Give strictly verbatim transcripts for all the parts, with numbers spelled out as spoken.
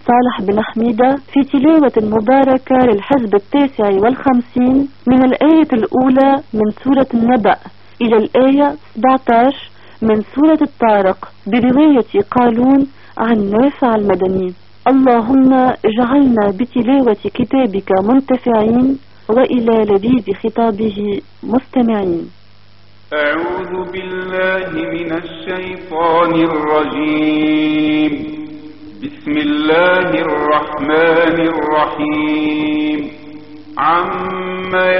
صالح بن حميدة في تلاوة مباركة للحزب التاسع والخمسين من الآية الأولى من سورة النبأ إلى الآية سبعة عشر من سورة الطارق برواية قالون عن نافع المدني. اللهم اجعلنا بتلاوة كتابك منتفعين وإلى لذيذ خطابه مستمعين. أعوذ بالله من الشيطان الرجيم. بسم الله الرحمن الرحيم. عما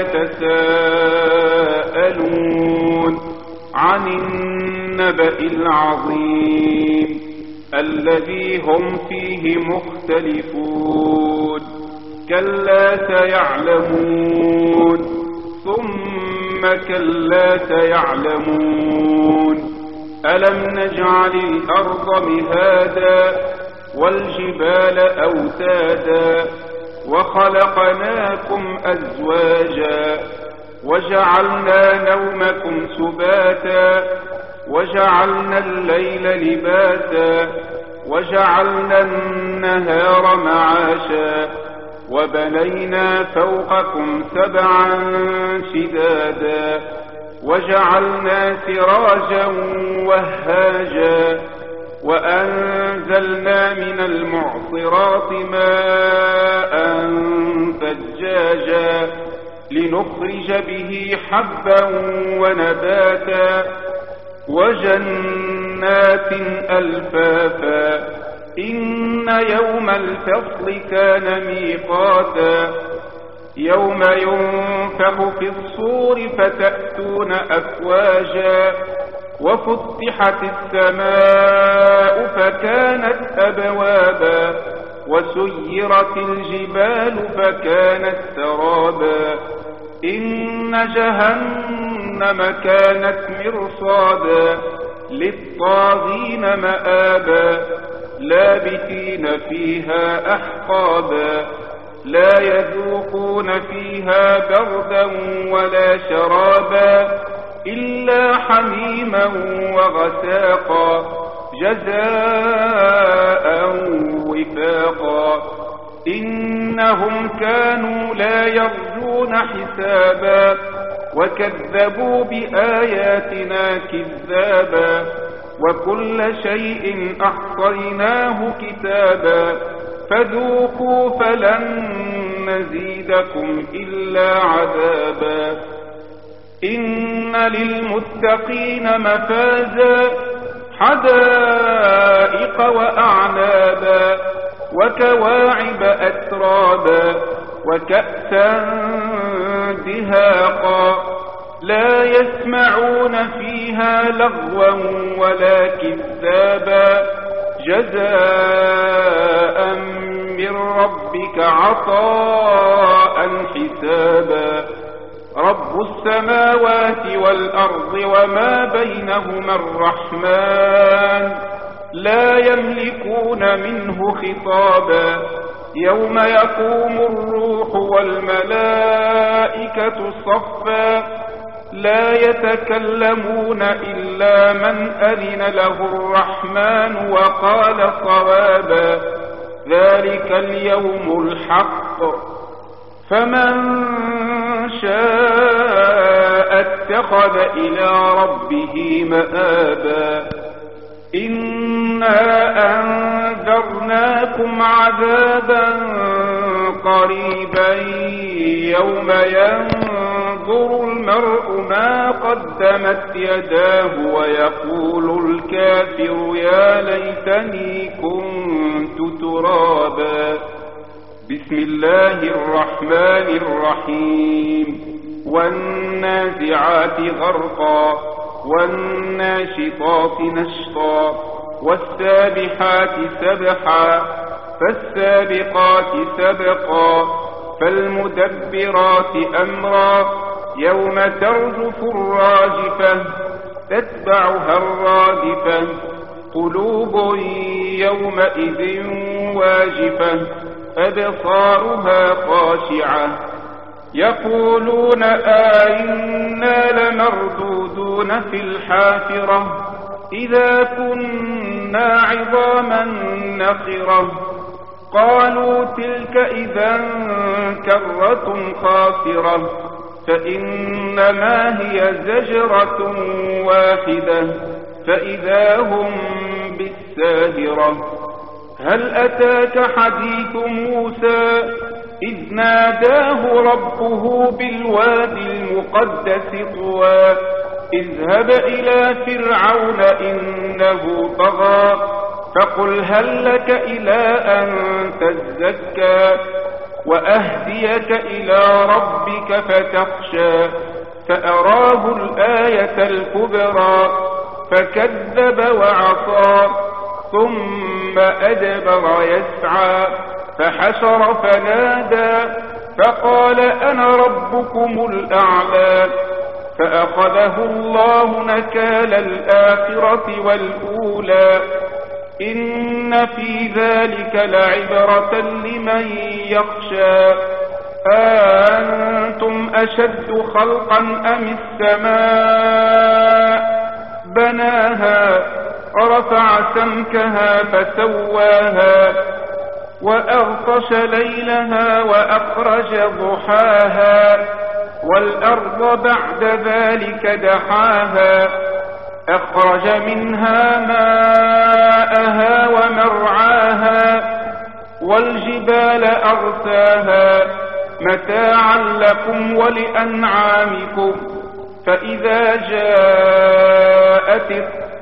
يتساءلون عن النبأ العظيم الذي هم فيه مختلفون. كلا سيعلمون ثم كلا سيعلمون. ألم نجعل الأرض مهادا والجبال أوتادا وخلقناكم أزواجا وجعلنا نومكم سباتا وجعلنا الليل لباسا وجعلنا النهار معاشا وبنينا فوقكم سبعا شدادا وجعلنا سراجا وهاجا وأنزلنا من المعصرات ماء ثجاجا لنخرج به حبا ونباتا وجنات ألفافا. إن يوم الفصل كان ميقاتا. يوم ينفخ في الصور فتأتون أفواجا وفتحت السماء فكانت أبوابا وسيرت الجبال فكانت سرابا. إن جهنم كانت مرصادا للطاغين مآبا لابثين فيها أحقابا لا يذوقون فيها بردا ولا شرابا إلا حميما وغساقا جزاء وفاقا. إنهم كانوا لا يرجون حسابا وكذبوا بآياتنا كذابا وكل شيء أحصيناه كتابا فذوقوا فلن نزيدكم إلا عذابا. إن للمتقين مفازا حدائق وأعنابا وكواعب أترابا وكأسا دهاقا لا يسمعون فيها لغوا ولا كذابا جزاء من ربك عطاء حسابا. رب السماوات والأرض وما بينهما الرحمن لا يملكون منه خطابا. يوم يقوم الروح والملائكة صفا لا يتكلمون إلا من أذن له الرحمن وقال صوابا. ذلك اليوم الحق فمن شاء اتخذ إلى ربه مآبا. إنا أنذرناكم عذابا قريبا يوم ينظر المرء ما قدمت يداه ويقول الكافر يا ليتني كنت ترابا. بسم الله الرحمن الرحيم. والنازعات غرقا والناشطات نشطا والسابحات سبحا فالسابقات سبقا فالمدبرات أمرا يوم ترجف الراجفة تتبعها الرادفة قلوب يومئذ واجفة أبصارها خاشعة يقولون آئنا لمردودون في الحافرة إذا كنا عظاما نخرة قالوا تلك إذا كرة خاسرة فإنما هي زجرة واحدة فإذا هم بالساهرة. هل أتاك حديث موسى إذ ناداه ربه بالوادي المقدس طوى اذهب إلى فرعون إنه طغى فقل هل لك إلى أن تزكى وأهديك إلى ربك فتخشى فأراه الآية الكبرى فكذب وعصى ثم أدبر يسعى فحشر فنادى فقال أنا ربكم الأعلى فأخذه الله نكال الآخرة والأولى إن في ذلك لعبرة لمن يخشى. أأنتم أشد خلقا أم السماء بناها رفع سمكها فسواها وأغطش ليلها وأخرج ضحاها والأرض بعد ذلك دحاها أخرج منها ماءها ومرعاها والجبال أرساها متاعا لكم ولأنعامكم فإذا جاءت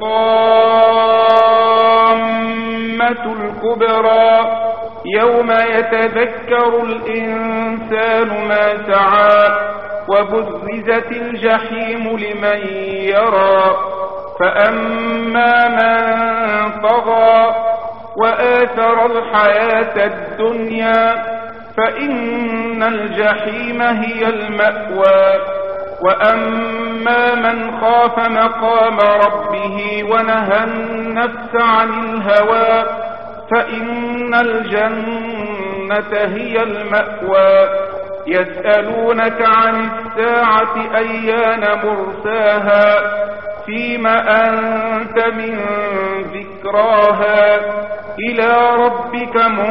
الطامة الكبرى يوم يتذكر الإنسان ما سعى وبرزت الجحيم لمن يرى فأما من طغى وآثر الحياة الدنيا فإن الجحيم هي المأوى وأما من خاف مقام ربه ونهى النفس عن الهوى فإن الجنة هي المأوى. يسألونك عن الساعة أيان مرساها فيم أنت من ذكراها إلى ربك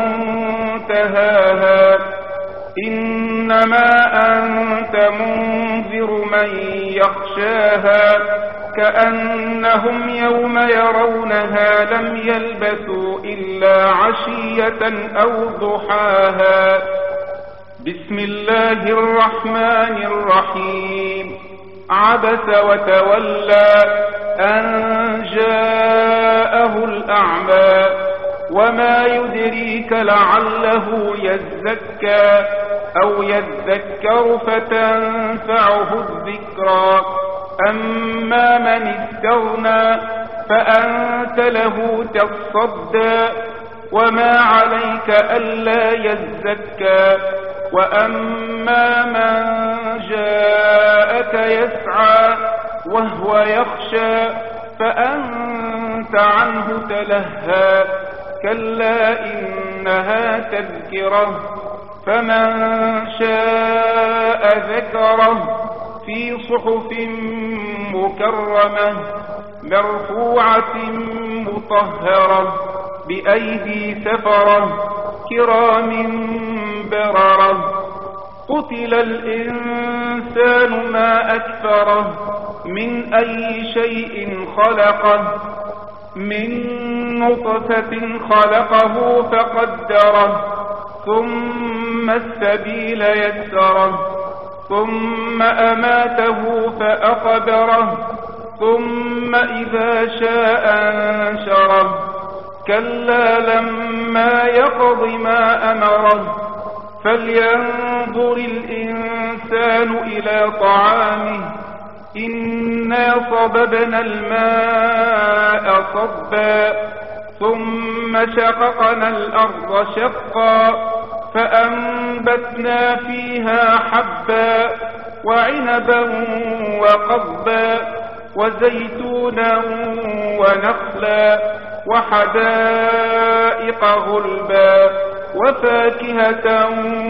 منتهاها إنما أنت منذر من يخشاها كأنهم يوم يرونها لم يلبثوا إلا عشية أو ضحاها. بسم الله الرحمن الرحيم. عبس وتولى أن جاءه الأعمى وما يدريك لعله يزكى أو يذكر فتنفعه الذكرى أما من استغنى فأنت له تصدى وما عليك ألا يزكى وأما من جاءك يسعى وهو يخشى فأنت عنه تلهى كلا إنها تذكرة فمن شاء ذكره في صحف مكرمة مرفوعة مطهرة بأيدي سفرة كرام بررة. قتل الإنسان ما أكفره من أي شيء خلقه من نطفة خلقه فقدره ثم السبيل يسره ثم أماته فأقبره ثم إذا شاء أنشره كلا لما يقض ما أمره فلينظر الإنسان إلى طعامه إنا صببنا الماء صبا ثم شققنا الأرض شقا فأنبتنا فيها حبا وعنبا وقضبا وزيتونا ونخلا وحدائق غلبا وفاكهة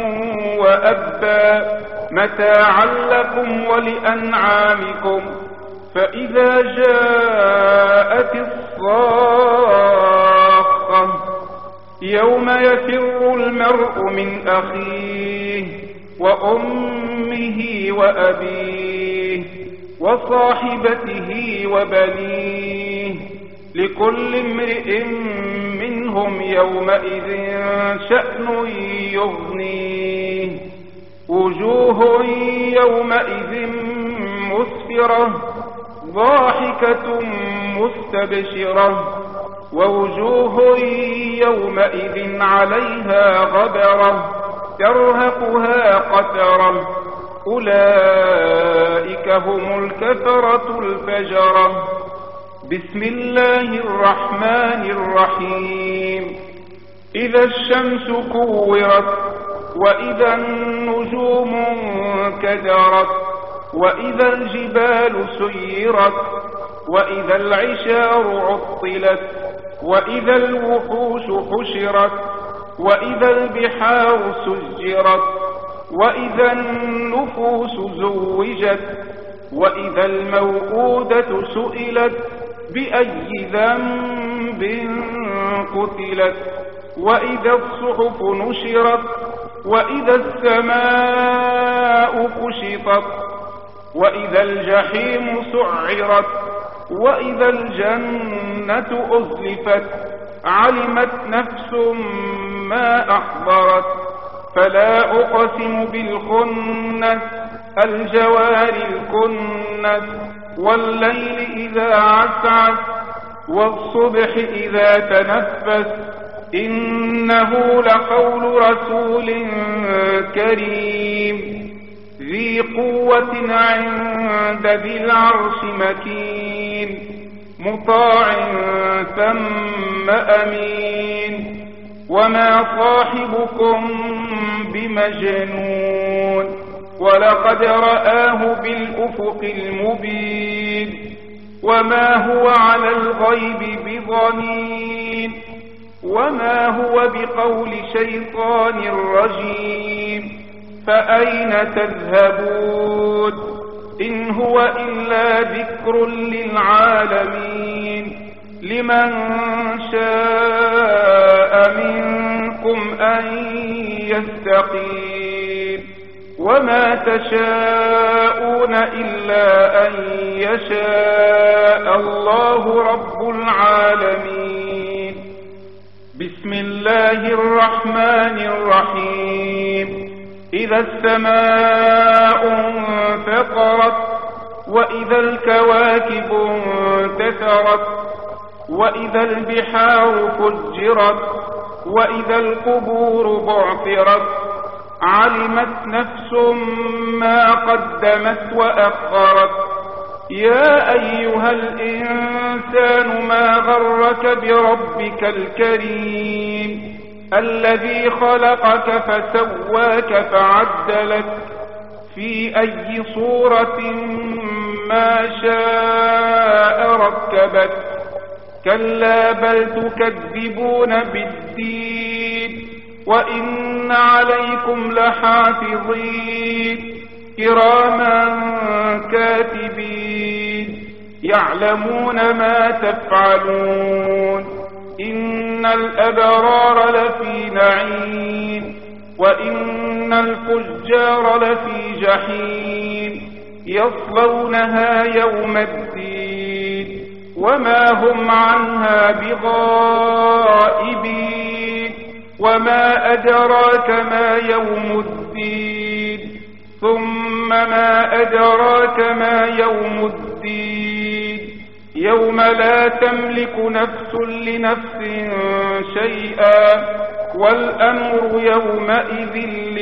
وأبا متاعا لكم ولأنعامكم. فإذا جاءت الصاخة يوم يفر المرء من أخيه وأمه وأبيه وصاحبته وبنيه لكل امرئ منهم يومئذ شأن يغنيه وجوه يومئذ مسفرة ضاحكة مستبشرة ووجوه يومئذ عليها غبرة ترهقها قترة أولئك هم الكفرة الفجرة. بسم الله الرحمن الرحيم. إذا الشمس كورت وإذا النجوم انكدرت وإذا الجبال سيرت وإذا العشار عطلت وإذا الوحوش حشرت وإذا البحار سجرت وإذا النفوس زوجت وإذا الموءودة سئلت بأي ذنب قتلت وإذا الصحف نشرت وإذا السماء كشطت وإذا الجحيم سعرت وإذا الجنة أزلفت علمت نفس ما أحضرت فلا أقسم بالخنس الجوار الكنس والليل إذا عسعس والصبح إذا تنفس إنه لقول رسول كريم ذي قوة عند ذي العرش مكين مطاع ثم أمين وما صاحبكم بمجنون ولقد رآه بالأفق المبين وما هو على الغيب بضنين وما هو بقول شيطان رجيم فأين تذهبون إن هو إلا ذكر للعالمين لمن شاء منكم أن يستقيم وما تشاءون إلا أن يشاء الله رب العالمين. بسم الله الرحمن الرحيم. إذا السماء انفطرت وإذا الكواكب انتثرت وإذا البحار فجرت وإذا القبور بعثرت علمت نفس ما قدمت وأخرت يا أيها الإنسان ما غرك بربك الكريم الذي خلقك فسواك فعدلك في أي صورة ما شاء ركبك كلا بل تكذبون بالدين وإن عليكم لحافظين كراما كاتبين يعلمون ما تفعلون إن الأبرار لفي نعيم وإن الفجار لفي جحيم يصلونها يوم الدين وما هم عنها بغائبين وما أدراك ما يوم الدين ثم ما أدراك ما يوم الدين يوم لا تملك نفس لنفس شيئا والأمر يومئذ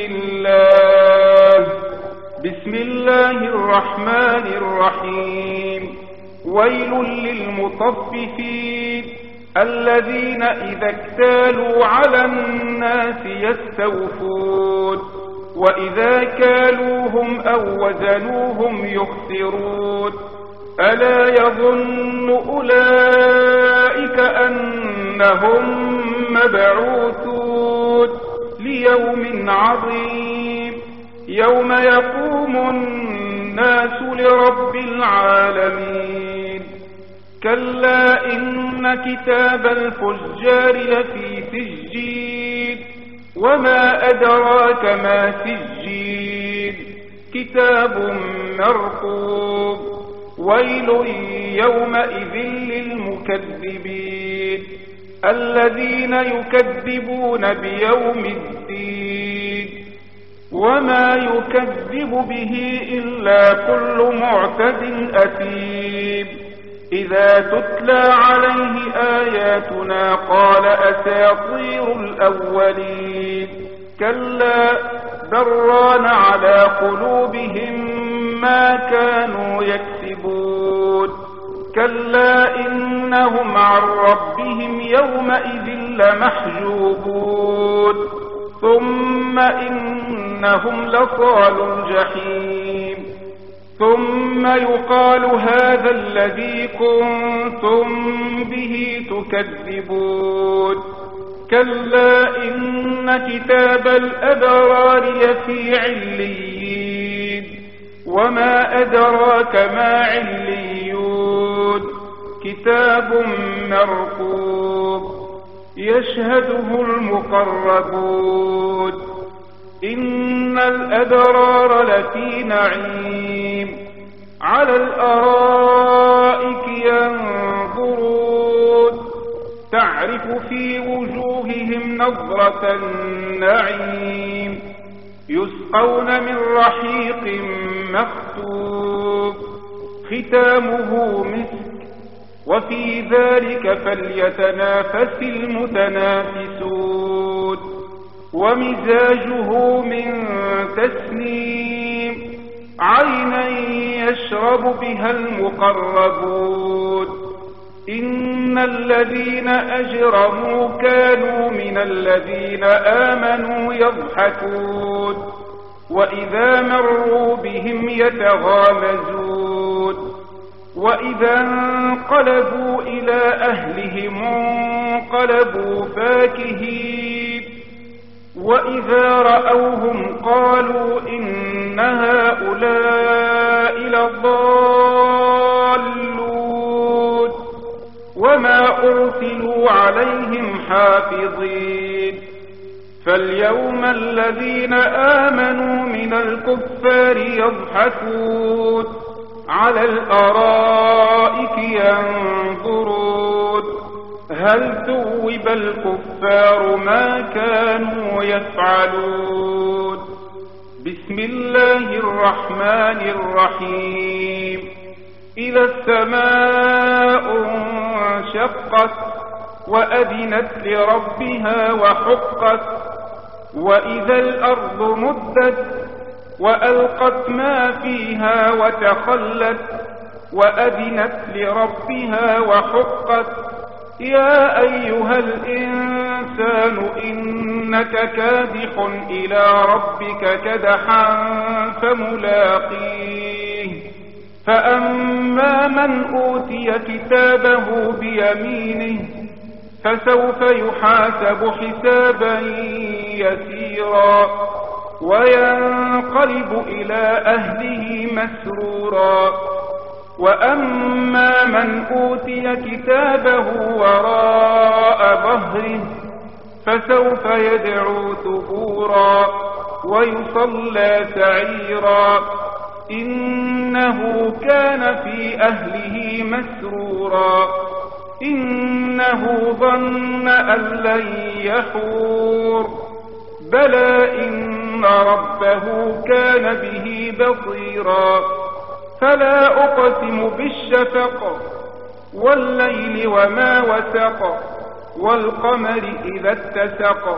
لله. بسم الله الرحمن الرحيم. ويل للمطففين الذين إذا اكتالوا على الناس يستوفون وإذا كالوهم أو وزنوهم يخسرون ألا يظن أولئك أنهم مبعوثون ليوم عظيم يوم يقوم الناس لرب العالمين. كلا إن كتاب الفجار لفي سجين وما أدراك ما سجين كتاب مرقوم ويل يومئذ للمكذبين الذين يكذبون بيوم الدين وما يكذب به إلا كل معتد أثيم إذا تتلى عليه آياتنا قال أساطير الأولين كلا بران على قلوبهم ما كانوا يكسبون كلا إنهم عن ربهم يومئذ لمحجوبون ثم إنهم لصالوا الجحيم ثم يقال هذا الذي كنتم به تكذبون كلا إن كتاب الأبرار لفي عليين وما أدراك ما عليون كتاب مرقوم يشهده المقربون إن الأبرار لفي نعيم على الأرائك ينظرون تعرف في وجوههم نظرة النعيم يسقون من رحيق مختوم ختامه مسك وفي ذلك فليتنافس المتنافسون ومزاجه من تسنيم عينا يشرب بها المقربون إن الذين أجرموا كانوا من الذين آمنوا يضحكون وإذا مروا بهم يتغامزون وإذا انقلبوا إلى أهلهم انقلبوا فاكهين وإذا رأوهم قالوا إن هؤلاء لضالون وما أرسلوا عليهم حافظين فاليوم الذين آمنوا من الكفار يضحكون على الأرائك ينظرون هل ثوب الكفار ما كانوا يفعلون بسم الله الرحمن الرحيم إذا السماء انشقت وأذنت لربها وحقت وإذا الأرض مدت وألقت ما فيها وتخلت وأذنت لربها وحقت يا أيها الإنسان إنك كادح إلى ربك كدحا فملاقيه فأما من أوتي كتابه بيمينه فسوف يحاسب حسابا يسيرا وينقلب إلى أهله مسرورا وأما من أوتي كتابه وراء ظهره فسوف يدعو ثبورا ويصلى سعيرا إنه كان في أهله مسرورا إنه ظن أن لن يحور بلى إن ربه كان به بصيرا فلا أقسم بالشفق والليل وما وسق والقمر إذا اتسق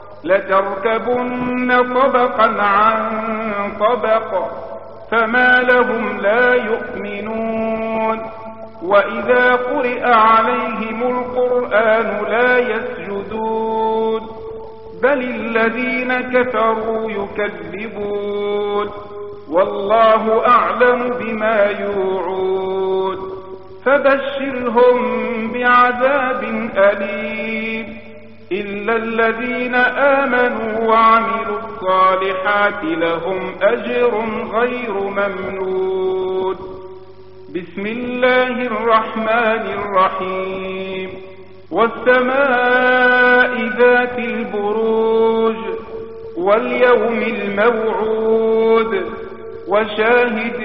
لتركبن طبقا عن طبق فما لهم لا يؤمنون وإذا قرئ عليهم القرآن لا يسجدون بل الذين كفروا يكذبون والله أعلم بما يوعون فبشرهم بعذاب أليم إلا الذين آمنوا وعملوا الصالحات لهم أجر غير ممنون بسم الله الرحمن الرحيم والسماء ذات البروج واليوم الموعود وشاهد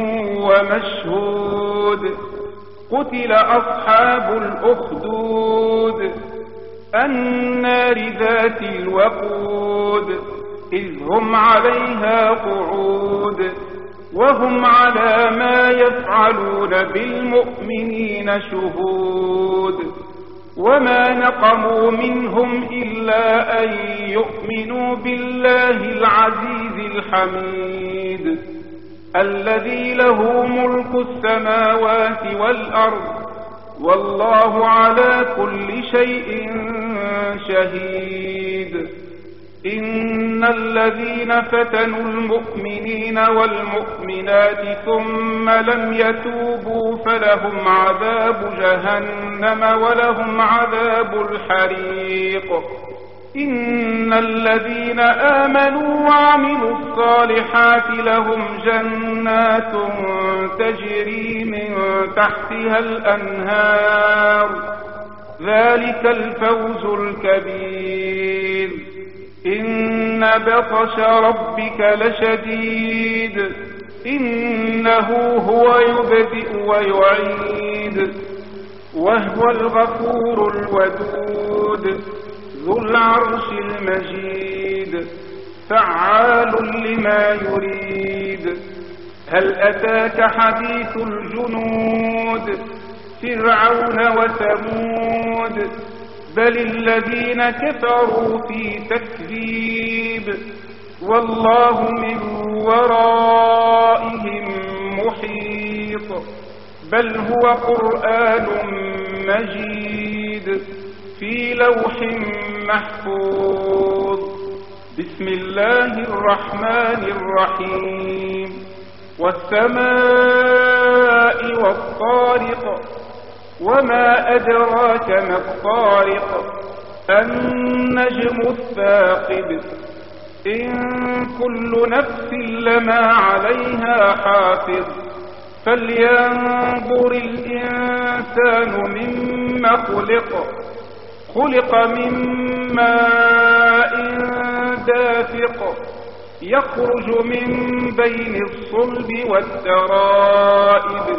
ومشهود قتل أصحاب الأخدود النار ذات الوقود إذ هم عليها قعود وهم على ما يفعلون بالمؤمنين شهود وما نقموا منهم إلا أن يؤمنوا بالله العزيز الحميد الذي له ملك السماوات والأرض والله على كل شيء شهيد إن الذين فتنوا المؤمنين والمؤمنات ثم لم يتوبوا فلهم عذاب جهنم ولهم عذاب الحريق إن الذين آمنوا وعملوا الصالحات لهم جنات تجري من تحتها الأنهار ذلك الفوز الكبير إن بطش ربك لشديد إنه هو يبدئ ويعيد وهو الغفور الودود ذو العرش المجيد فعال لما يريد هل أتاك حديث الجنود فرعون وثمود بل الذين كفروا في تكذيب والله من ورائهم محيط بل هو قرآن مجيد في لوح محفوظ بسم الله الرحمن الرحيم والسماء والطارق وما أدراك ما الطارق النجم الثاقب إن كل نفس لما عليها حافظ فلينظر الإنسان مما خلق خلق من ماء دافق يخرج من بين الصلب والترائب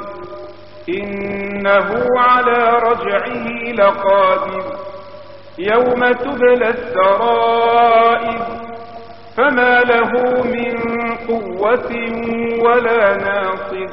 إنه على رجعه لقادر يوم تبلى السرائر فما له من قوة ولا ناصر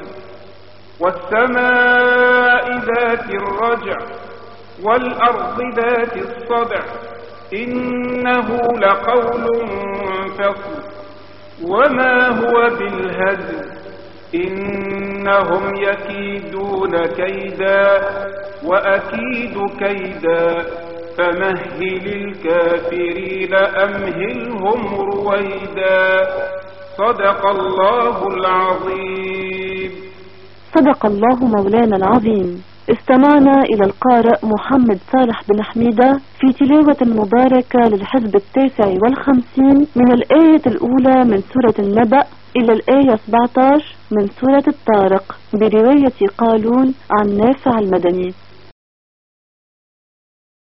والسماء ذات الرجع والأرض ذات الصدع إنه لقول فصل وما هو بالهزل إنهم يكيدون كيدا وأكيد كيدا فمهل الكافرين أمهلهم رويدا صدق الله العظيم. صدق الله مولانا العظيم. استمعنا إلى القارئ محمد صالح بن حميدة في تلاوة مباركة للحزب التاسع والخمسين من الآية الأولى من سورة النبأ إلى الآية سبعة عشر من سورة الطارق برواية قالون عن نافع المدني.